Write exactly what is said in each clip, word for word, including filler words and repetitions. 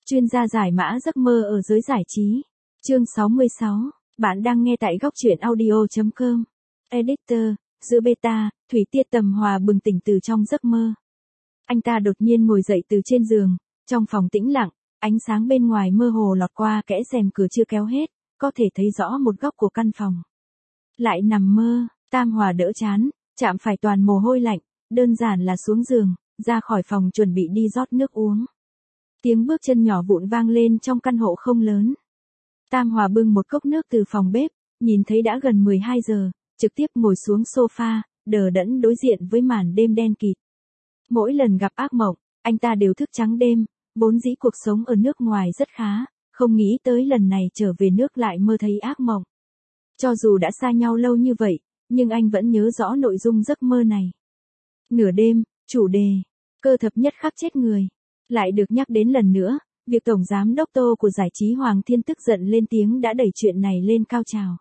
Chuyên gia giải mã giấc mơ ở giới giải trí. Chương sáu mươi sáu. Bạn đang nghe tại góc truyện audio chấm com. Editor, giữa beta, Thủy Tiết Tầm Hòa bừng tỉnh từ trong giấc mơ. Anh ta đột nhiên ngồi dậy từ trên giường, trong phòng tĩnh lặng, ánh sáng bên ngoài mơ hồ lọt qua kẽ rèm cửa chưa kéo hết, có thể thấy rõ một góc của căn phòng. Lại nằm mơ, Tam Hòa đỡ chán, chạm phải toàn mồ hôi lạnh, đơn giản là xuống giường, ra khỏi phòng chuẩn bị đi rót nước uống. Tiếng bước chân nhỏ vụn vang lên trong căn hộ không lớn. Tam Hòa bưng một cốc nước từ phòng bếp, nhìn thấy đã gần mười hai giờ, trực tiếp ngồi xuống sofa, đờ đẫn đối diện với màn đêm đen kịt. Mỗi lần gặp ác mộng, anh ta đều thức trắng đêm, vốn dĩ cuộc sống ở nước ngoài rất khá, không nghĩ tới lần này trở về nước lại mơ thấy ác mộng. Cho dù đã xa nhau lâu như vậy, nhưng anh vẫn nhớ rõ nội dung giấc mơ này. Nửa đêm, chủ đề, cơ thập nhất khắc chết người. Lại được nhắc đến lần nữa, việc Tổng Giám Đốc Tô của giải trí Hoàng Thiên tức giận lên tiếng đã đẩy chuyện này lên cao trào.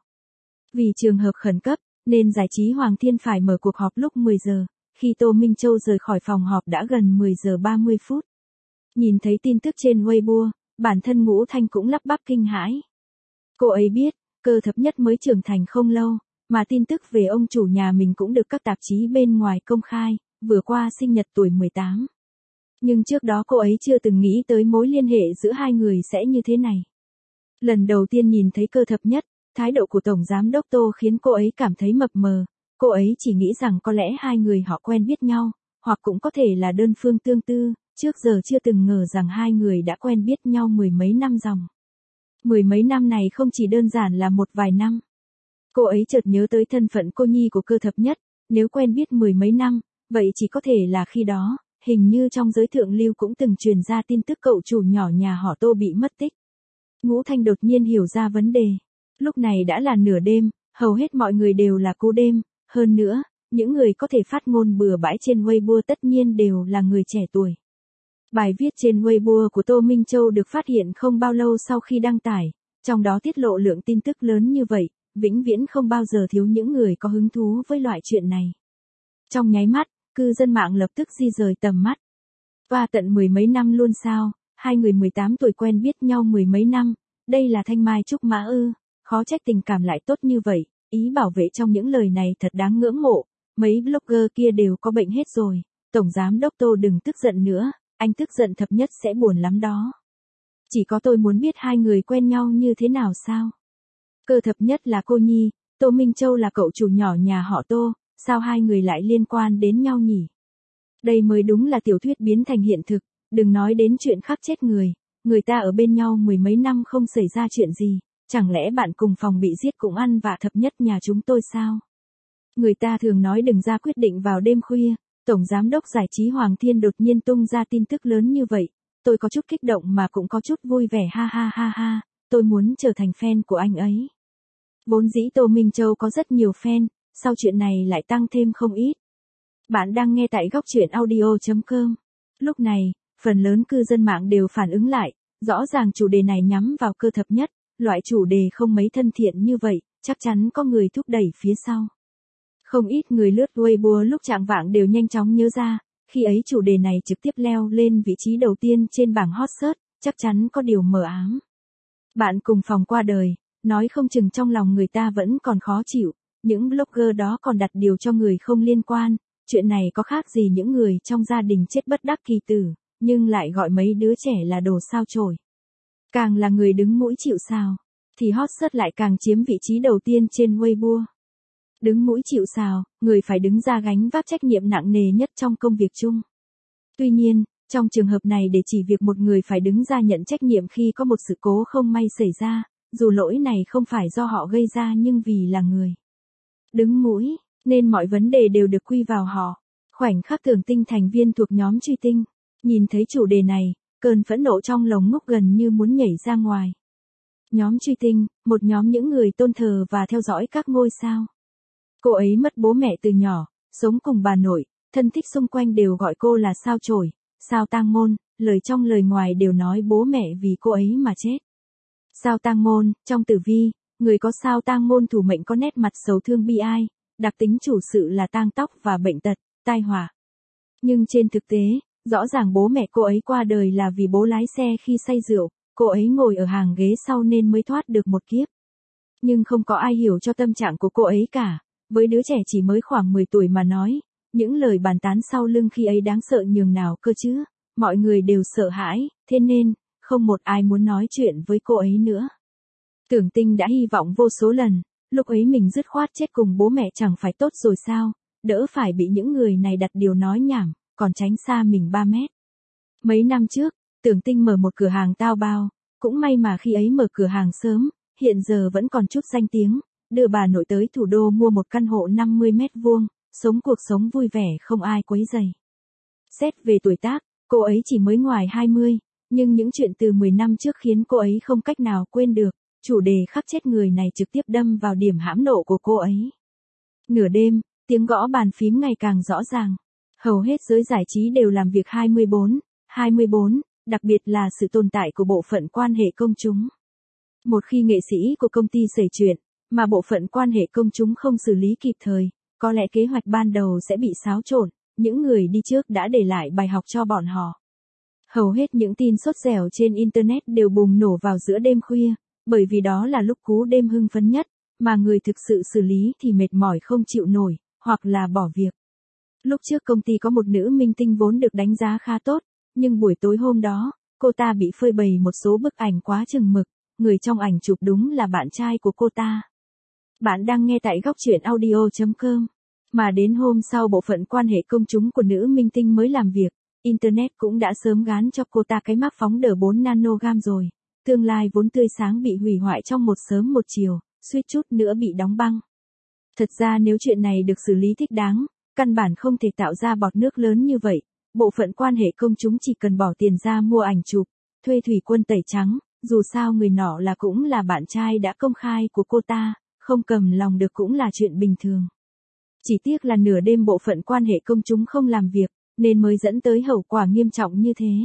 Vì trường hợp khẩn cấp, nên giải trí Hoàng Thiên phải mở cuộc họp lúc mười giờ, khi Tô Minh Châu rời khỏi phòng họp đã gần mười giờ ba mươi phút. Nhìn thấy tin tức trên Weibo, bản thân Ngũ Thanh cũng lắp bắp kinh hãi. Cô ấy biết, cơ thập nhất mới trưởng thành không lâu, mà tin tức về ông chủ nhà mình cũng được các tạp chí bên ngoài công khai, vừa qua sinh nhật tuổi mười tám. Nhưng trước đó cô ấy chưa từng nghĩ tới mối liên hệ giữa hai người sẽ như thế này. Lần đầu tiên nhìn thấy cơ thập nhất, thái độ của Tổng Giám Đốc Tô khiến cô ấy cảm thấy mập mờ, cô ấy chỉ nghĩ rằng có lẽ hai người họ quen biết nhau, hoặc cũng có thể là đơn phương tương tư, trước giờ chưa từng ngờ rằng hai người đã quen biết nhau mười mấy năm dòng. Mười mấy năm này không chỉ đơn giản là một vài năm. Cô ấy chợt nhớ tới thân phận cô nhi của cơ thập nhất, nếu quen biết mười mấy năm, vậy chỉ có thể là khi đó. Hình như trong giới thượng lưu cũng từng truyền ra tin tức cậu chủ nhỏ nhà họ Tô bị mất tích. Ngũ Thanh đột nhiên hiểu ra vấn đề. Lúc này đã là nửa đêm, hầu hết mọi người đều là cô đêm, hơn nữa, những người có thể phát ngôn bừa bãi trên Weibo tất nhiên đều là người trẻ tuổi. Bài viết trên Weibo của Tô Minh Châu được phát hiện không bao lâu sau khi đăng tải, trong đó tiết lộ lượng tin tức lớn như vậy, vĩnh viễn không bao giờ thiếu những người có hứng thú với loại chuyện này. Trong nháy mắt, cư dân mạng lập tức di rời tầm mắt. Và tận mười mấy năm luôn sao, hai người mười tám tuổi quen biết nhau mười mấy năm, đây là thanh mai trúc mã ư, khó trách tình cảm lại tốt như vậy, ý bảo vệ trong những lời này thật đáng ngưỡng mộ, mấy blogger kia đều có bệnh hết rồi, Tổng Giám Đốc Tô đừng tức giận nữa, anh tức giận thập nhất sẽ buồn lắm đó. Chỉ có tôi muốn biết hai người quen nhau như thế nào sao? Cơ thập nhất là cô nhi, Tô Minh Châu là cậu chủ nhỏ nhà họ Tô. Sao hai người lại liên quan đến nhau nhỉ? Đây mới đúng là tiểu thuyết biến thành hiện thực, đừng nói đến chuyện khắc chết người, người ta ở bên nhau mười mấy năm không xảy ra chuyện gì, chẳng lẽ bạn cùng phòng bị giết cũng ăn vạ thập nhất nhà chúng tôi sao? Người ta thường nói đừng ra quyết định vào đêm khuya, Tổng Giám Đốc Giải trí Hoàng Thiên đột nhiên tung ra tin tức lớn như vậy, tôi có chút kích động mà cũng có chút vui vẻ ha ha ha ha, tôi muốn trở thành fan của anh ấy. Vốn dĩ Tô Minh Châu có rất nhiều fan. Sau chuyện này lại tăng thêm không ít. Bạn đang nghe tại góc truyện audio chấm com. Lúc này, phần lớn cư dân mạng đều phản ứng lại, rõ ràng chủ đề này nhắm vào cơ thập nhất, loại chủ đề không mấy thân thiện như vậy, chắc chắn có người thúc đẩy phía sau. Không ít người lướt Weibo lúc trạng vạng đều nhanh chóng nhớ ra, khi ấy chủ đề này trực tiếp leo lên vị trí đầu tiên trên bảng hot search, chắc chắn có điều mờ ám. Bạn cùng phòng qua đời, nói không chừng trong lòng người ta vẫn còn khó chịu. Những blogger đó còn đặt điều cho người không liên quan, chuyện này có khác gì những người trong gia đình chết bất đắc kỳ tử, nhưng lại gọi mấy đứa trẻ là đồ sao chổi. Càng là người đứng mũi chịu sào, thì hot search lại càng chiếm vị trí đầu tiên trên Weibo. Đứng mũi chịu sào, người phải đứng ra gánh vác trách nhiệm nặng nề nhất trong công việc chung. Tuy nhiên, trong trường hợp này để chỉ việc một người phải đứng ra nhận trách nhiệm khi có một sự cố không may xảy ra, dù lỗi này không phải do họ gây ra nhưng vì là người đứng mũi, nên mọi vấn đề đều được quy vào họ. Khoảnh khắc Thường Tinh thành viên thuộc nhóm Truy Tinh, nhìn thấy chủ đề này, cơn phẫn nộ trong lồng ngực gần như muốn nhảy ra ngoài. Nhóm Truy Tinh, một nhóm những người tôn thờ và theo dõi các ngôi sao. Cô ấy mất bố mẹ từ nhỏ, sống cùng bà nội, thân thích xung quanh đều gọi cô là sao chổi, sao tang môn, lời trong lời ngoài đều nói bố mẹ vì cô ấy mà chết. Sao tang môn, trong tử vi, người có sao tang môn thủ mệnh có nét mặt sầu thương bi ai, đặc tính chủ sự là tang tóc và bệnh tật, tai họa. Nhưng trên thực tế, Rõ ràng bố mẹ cô ấy qua đời là vì bố lái xe khi say rượu, cô ấy ngồi ở hàng ghế sau nên mới thoát được một kiếp. Nhưng không có ai hiểu cho tâm trạng của cô ấy cả, với đứa trẻ chỉ mới khoảng mười tuổi mà nói, những lời bàn tán sau lưng khi ấy đáng sợ nhường nào cơ chứ, mọi người đều sợ hãi, thế nên, không một ai muốn nói chuyện với cô ấy nữa. Tưởng Tinh đã hy vọng vô số lần, lúc ấy mình dứt khoát chết cùng bố mẹ chẳng phải tốt rồi sao, đỡ phải bị những người này đặt điều nói nhảm, còn tránh xa mình ba mét. Mấy năm trước, Tưởng Tinh mở một cửa hàng tao bao, cũng may mà khi ấy mở cửa hàng sớm, hiện giờ vẫn còn chút danh tiếng, đưa bà nội tới thủ đô mua một căn hộ năm mươi mét vuông, sống cuộc sống vui vẻ không ai quấy rầy. Xét về tuổi tác, cô ấy chỉ mới ngoài hai mươi, nhưng những chuyện từ mười năm trước khiến cô ấy không cách nào quên được, chủ đề khắc chết người này trực tiếp đâm vào điểm hãm nộ của cô ấy. Nửa đêm, tiếng gõ bàn phím ngày càng rõ ràng. Hầu hết giới giải trí đều làm việc hai mươi bốn, hai mươi bốn, đặc biệt là sự tồn tại của bộ phận quan hệ công chúng. Một khi nghệ sĩ của công ty xảy chuyện, mà bộ phận quan hệ công chúng không xử lý kịp thời, có lẽ kế hoạch ban đầu sẽ bị xáo trộn, những người đi trước đã để lại bài học cho bọn họ. Hầu hết những tin sốt dẻo trên Internet đều bùng nổ vào giữa đêm khuya, bởi vì đó là lúc cú đêm hưng phấn nhất, mà người thực sự xử lý thì mệt mỏi không chịu nổi, hoặc là bỏ việc. Lúc trước công ty có một nữ minh tinh vốn được đánh giá khá tốt, nhưng buổi tối hôm đó, cô ta bị phơi bày một số bức ảnh quá chừng mực, người trong ảnh chụp đúng là bạn trai của cô ta. Bạn đang nghe tại góc truyện audio chấm com. Mà đến hôm sau bộ phận quan hệ công chúng của nữ minh tinh mới làm việc, Internet cũng đã sớm gán cho cô ta cái mác phóng đờ bốn nanogam rồi. Tương lai vốn tươi sáng bị hủy hoại trong một sớm một chiều, suýt chút nữa bị đóng băng. Thật ra nếu chuyện này được xử lý thích đáng, căn bản không thể tạo ra bọt nước lớn như vậy. Bộ phận quan hệ công chúng chỉ cần bỏ tiền ra mua ảnh chụp, thuê thủy quân tẩy trắng, dù sao người nọ là cũng là bạn trai đã công khai của cô ta, không cầm lòng được cũng là chuyện bình thường. Chỉ tiếc là nửa đêm bộ phận quan hệ công chúng không làm việc, nên mới dẫn tới hậu quả nghiêm trọng như thế.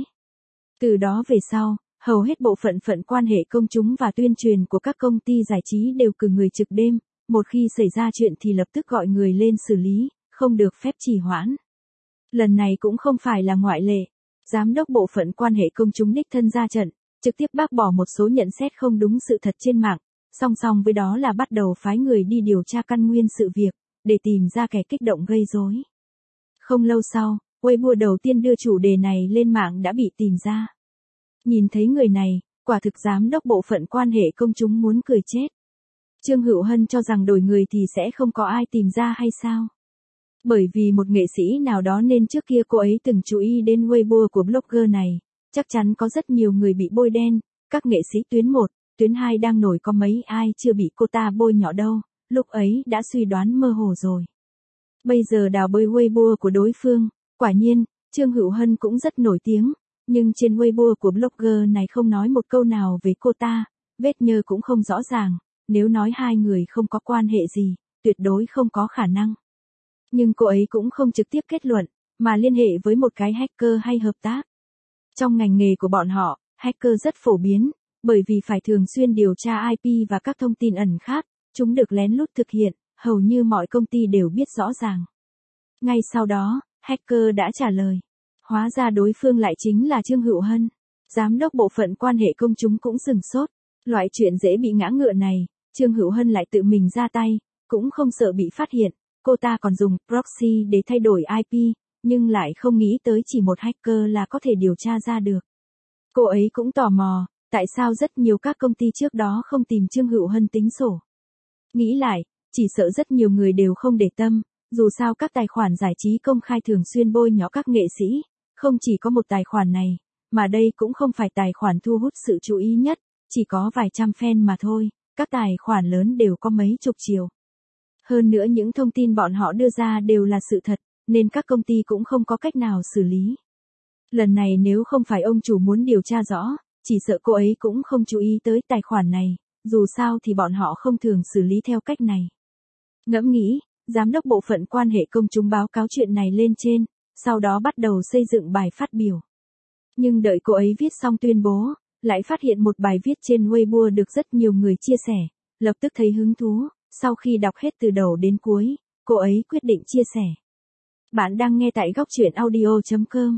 Từ đó về sau, hầu hết bộ phận phận quan hệ công chúng và tuyên truyền của các công ty giải trí đều cử người trực đêm, một khi xảy ra chuyện thì lập tức gọi người lên xử lý, không được phép trì hoãn. Lần này cũng không phải là ngoại lệ, giám đốc bộ phận quan hệ công chúng đích thân ra trận, trực tiếp bác bỏ một số nhận xét không đúng sự thật trên mạng, song song với đó là bắt đầu phái người đi điều tra căn nguyên sự việc, để tìm ra kẻ kích động gây rối. Không lâu sau, Weibo đầu tiên đưa chủ đề này lên mạng đã bị tìm ra. Nhìn thấy người này, quả thực giám đốc bộ phận quan hệ công chúng muốn cười chết. Trương Hữu Hân cho rằng đổi người thì sẽ không có ai tìm ra hay sao? Bởi vì một nghệ sĩ nào đó nên trước kia cô ấy từng chú ý đến Weibo của blogger này, chắc chắn có rất nhiều người bị bôi đen, các nghệ sĩ tuyến một, tuyến hai đang nổi có mấy ai chưa bị cô ta bôi nhọ đâu, lúc ấy đã suy đoán mơ hồ rồi. Bây giờ đào bới Weibo của đối phương, quả nhiên, Trương Hữu Hân cũng rất nổi tiếng, nhưng trên Weibo của blogger này không nói một câu nào về cô ta, vết nhơ cũng không rõ ràng, nếu nói hai người không có quan hệ gì, tuyệt đối không có khả năng. Nhưng cô ấy cũng không trực tiếp kết luận, mà liên hệ với một cái hacker hay hợp tác. Trong ngành nghề của bọn họ, hacker rất phổ biến, bởi vì phải thường xuyên điều tra i pê và các thông tin ẩn khác, chúng được lén lút thực hiện, hầu như mọi công ty đều biết rõ ràng. Ngay sau đó, hacker đã trả lời. Hóa ra đối phương lại chính là Trương Hữu Hân. Giám đốc bộ phận quan hệ công chúng cũng sừng sốt. Loại chuyện dễ bị ngã ngựa này, Trương Hữu Hân lại tự mình ra tay, cũng không sợ bị phát hiện. Cô ta còn dùng proxy để thay đổi i pê, nhưng lại không nghĩ tới chỉ một hacker là có thể điều tra ra được. Cô ấy cũng tò mò, tại sao rất nhiều các công ty trước đó không tìm Trương Hữu Hân tính sổ. Nghĩ lại, chỉ sợ rất nhiều người đều không để tâm, dù sao các tài khoản giải trí công khai thường xuyên bôi nhọ các nghệ sĩ, không chỉ có một tài khoản này, mà đây cũng không phải tài khoản thu hút sự chú ý nhất, chỉ có vài trăm fan mà thôi, các tài khoản lớn đều có mấy chục triệu. Hơn nữa những thông tin bọn họ đưa ra đều là sự thật, nên các công ty cũng không có cách nào xử lý. Lần này nếu không phải ông chủ muốn điều tra rõ, chỉ sợ cô ấy cũng không chú ý tới tài khoản này, dù sao thì bọn họ không thường xử lý theo cách này. Ngẫm nghĩ, giám đốc bộ phận quan hệ công chúng báo cáo chuyện này lên trên, sau đó bắt đầu xây dựng bài phát biểu. Nhưng đợi cô ấy viết xong tuyên bố, lại phát hiện một bài viết trên Weibo được rất nhiều người chia sẻ, lập tức thấy hứng thú, sau khi đọc hết từ đầu đến cuối, cô ấy quyết định chia sẻ. Bạn đang nghe tại góc truyện audio chấm com.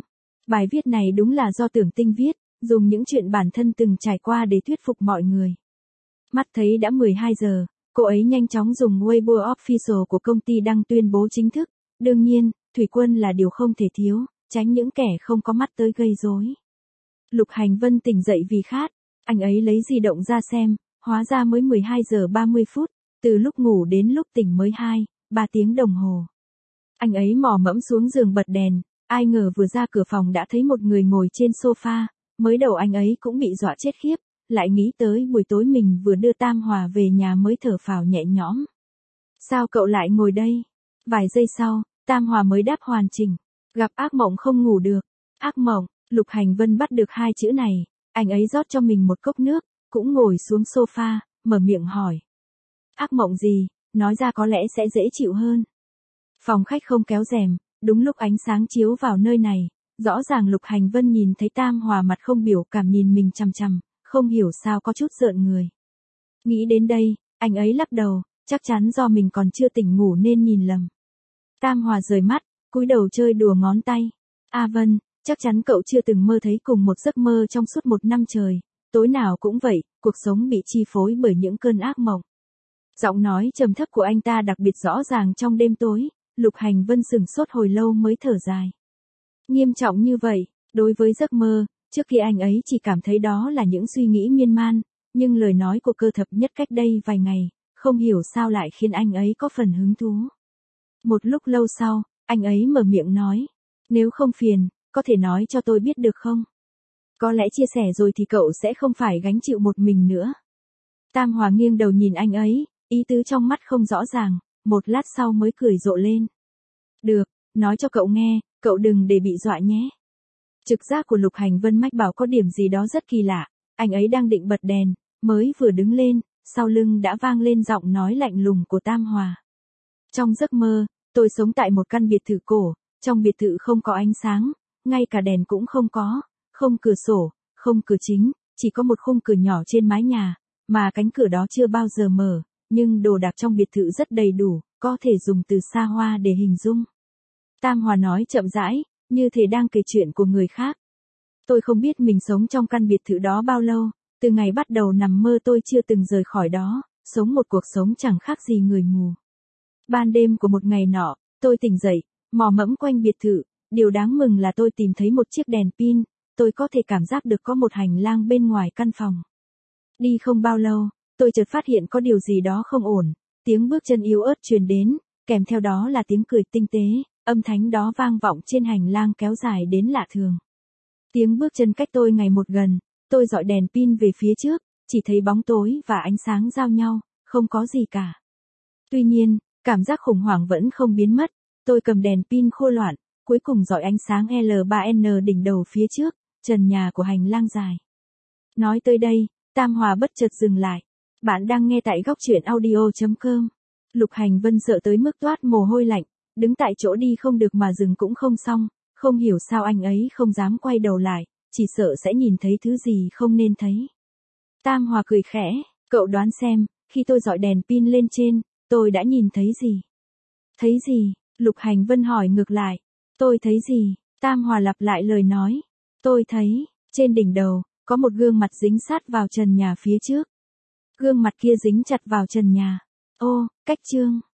Bài viết này đúng là do Tưởng Tinh viết, dùng những chuyện bản thân từng trải qua để thuyết phục mọi người. Mắt thấy đã mười hai giờ, cô ấy nhanh chóng dùng Weibo Official của công ty đăng tuyên bố chính thức. Đương nhiên, thủy quân là điều không thể thiếu, tránh những kẻ không có mắt tới gây rối. Lục Hành Vân tỉnh dậy vì khát, anh ấy lấy di động ra xem, hóa ra mới mười hai giờ ba mươi phút, từ lúc ngủ đến lúc tỉnh mới hai, ba tiếng đồng hồ. Anh ấy mò mẫm xuống giường bật đèn, ai ngờ vừa ra cửa phòng đã thấy một người ngồi trên sofa, mới đầu anh ấy cũng bị dọa chết khiếp, lại nghĩ tới buổi tối mình vừa đưa Tam Hòa về nhà mới thở phào nhẹ nhõm. Sao cậu lại ngồi đây? Vài giây sau, Tam Hòa mới đáp hoàn chỉnh, gặp ác mộng không ngủ được. Ác mộng, Lục Hành Vân bắt được hai chữ này, anh ấy rót cho mình một cốc nước, cũng ngồi xuống sofa, mở miệng hỏi. Ác mộng gì, nói ra có lẽ sẽ dễ chịu hơn. Phòng khách không kéo rèm, đúng lúc ánh sáng chiếu vào nơi này, rõ ràng Lục Hành Vân nhìn thấy Tam Hòa mặt không biểu cảm nhìn mình chằm chằm, không hiểu sao có chút rợn người. Nghĩ đến đây, anh ấy lắc đầu, chắc chắn do mình còn chưa tỉnh ngủ nên nhìn lầm. Tam Hòa rời mắt, cúi đầu chơi đùa ngón tay. A Vân, chắc chắn cậu chưa từng mơ thấy cùng một giấc mơ trong suốt một năm trời, tối nào cũng vậy, cuộc sống bị chi phối bởi những cơn ác mộng. Giọng nói trầm thấp của anh ta đặc biệt rõ ràng trong đêm tối, Lục Hành Vân sửng sốt hồi lâu mới thở dài. Nghiêm trọng như vậy, đối với giấc mơ, trước khi anh ấy chỉ cảm thấy đó là những suy nghĩ miên man, nhưng lời nói của Cơ Thập Nhất cách đây vài ngày, không hiểu sao lại khiến anh ấy có phần hứng thú. Một lúc lâu sau, anh ấy mở miệng nói, nếu không phiền, có thể nói cho tôi biết được không? Có lẽ chia sẻ rồi thì cậu sẽ không phải gánh chịu một mình nữa. Tam Hòa nghiêng đầu nhìn anh ấy, ý tứ trong mắt không rõ ràng, một lát sau mới cười rộ lên. Được, nói cho cậu nghe, cậu đừng để bị dọa nhé. Trực giác của Lục Hành Vân mách bảo có điểm gì đó rất kỳ lạ, anh ấy đang định bật đèn, mới vừa đứng lên, sau lưng đã vang lên giọng nói lạnh lùng của Tam Hòa. Trong giấc mơ, tôi sống tại một căn biệt thự cổ, trong biệt thự không có ánh sáng, ngay cả đèn cũng không có, không cửa sổ, không cửa chính, chỉ có một khung cửa nhỏ trên mái nhà, mà cánh cửa đó chưa bao giờ mở, nhưng đồ đạc trong biệt thự rất đầy đủ, có thể dùng từ xa hoa để hình dung. Tam Hòa nói chậm rãi, như thể đang kể chuyện của người khác. Tôi không biết mình sống trong căn biệt thự đó bao lâu, từ ngày bắt đầu nằm mơ tôi chưa từng rời khỏi đó, sống một cuộc sống chẳng khác gì người mù. Ban đêm của một ngày nọ, tôi tỉnh dậy, mò mẫm quanh biệt thự, điều đáng mừng là tôi tìm thấy một chiếc đèn pin, tôi có thể cảm giác được có một hành lang bên ngoài căn phòng. Đi không bao lâu, tôi chợt phát hiện có điều gì đó không ổn, tiếng bước chân yếu ớt truyền đến, kèm theo đó là tiếng cười tinh tế, âm thanh đó vang vọng trên hành lang kéo dài đến lạ thường. Tiếng bước chân cách tôi ngày một gần, tôi dọi đèn pin về phía trước, chỉ thấy bóng tối và ánh sáng giao nhau, không có gì cả. Tuy nhiên, cảm giác khủng hoảng vẫn không biến mất, tôi cầm đèn pin khô loạn, cuối cùng dọi ánh sáng L ba N đỉnh đầu phía trước, trần nhà của hành lang dài. Nói tới đây, Tam Hòa bất chợt dừng lại. Bạn đang nghe tại góc truyện audio chấm com. Lục Hành Vân sợ tới mức toát mồ hôi lạnh, đứng tại chỗ đi không được mà dừng cũng không xong, không hiểu sao anh ấy không dám quay đầu lại, chỉ sợ sẽ nhìn thấy thứ gì không nên thấy. Tam Hòa cười khẽ, cậu đoán xem, khi tôi dọi đèn pin lên trên, tôi đã nhìn thấy gì? Thấy gì? Lục Hành Vân hỏi ngược lại. Tôi thấy gì? Tam Hòa lặp lại lời nói. Tôi thấy, trên đỉnh đầu, có một gương mặt dính sát vào trần nhà phía trước. Gương mặt kia dính chặt vào trần nhà. Ô, cách chương.